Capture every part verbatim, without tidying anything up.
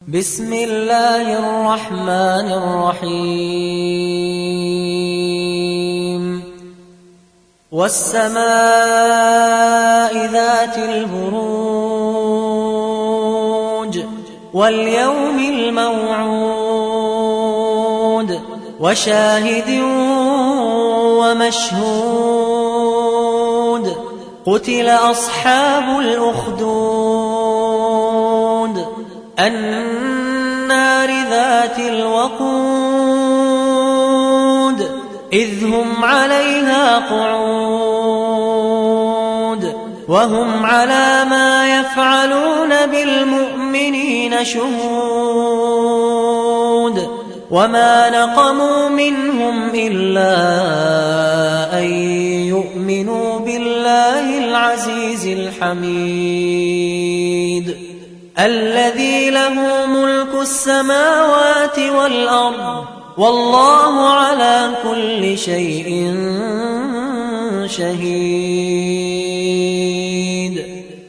بسم الله الرحمن الرحيم والسماء ذات البروج واليوم الموعود وشاهد ومشهود قتل أصحاب الأخدود النار ذات الوقود إذ هم عليها قعود وهم على ما يفعلون بالمؤمنين شهود وما نقموا منهم إلا أن يؤمنوا بالله العزيز الحميد الذي له ملك السماوات والأرض والله على كل شيء شهيد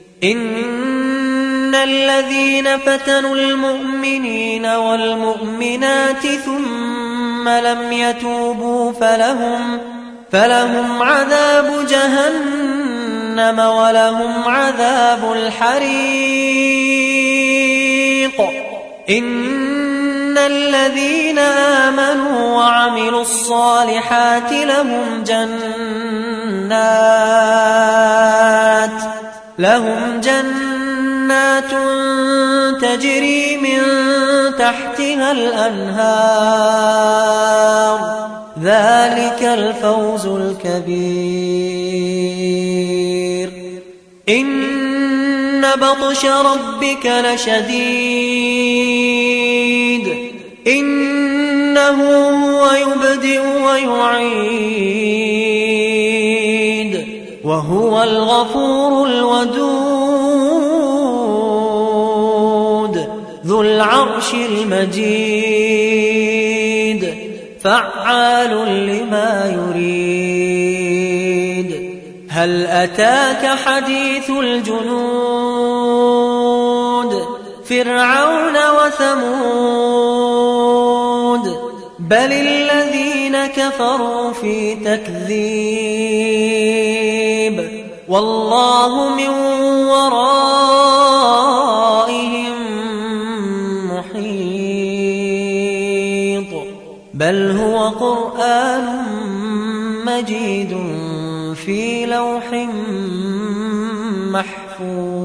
إن الذين فتنوا المؤمنين والمؤمنات ثم لم يتوبوا فلهم, فلهم عذاب جهنم ولهم عذاب الحريق إن الذين آمنوا وعملوا الصالحات لهم جنات لهم جنات تجري من تحتها الأنهار ذلك الفوز الكبير إن بطش ربك لشديد إنه هو يبدئ ويعيد وهو الغفور الودود ذو العرش المجيد فعال لما يريد هل أتاك حديث الجنود فرعون وثمود بل الذين كفروا في تكذيب والله من ورائهم محيط بل هو قرآن مجيد في لوح محفوظ.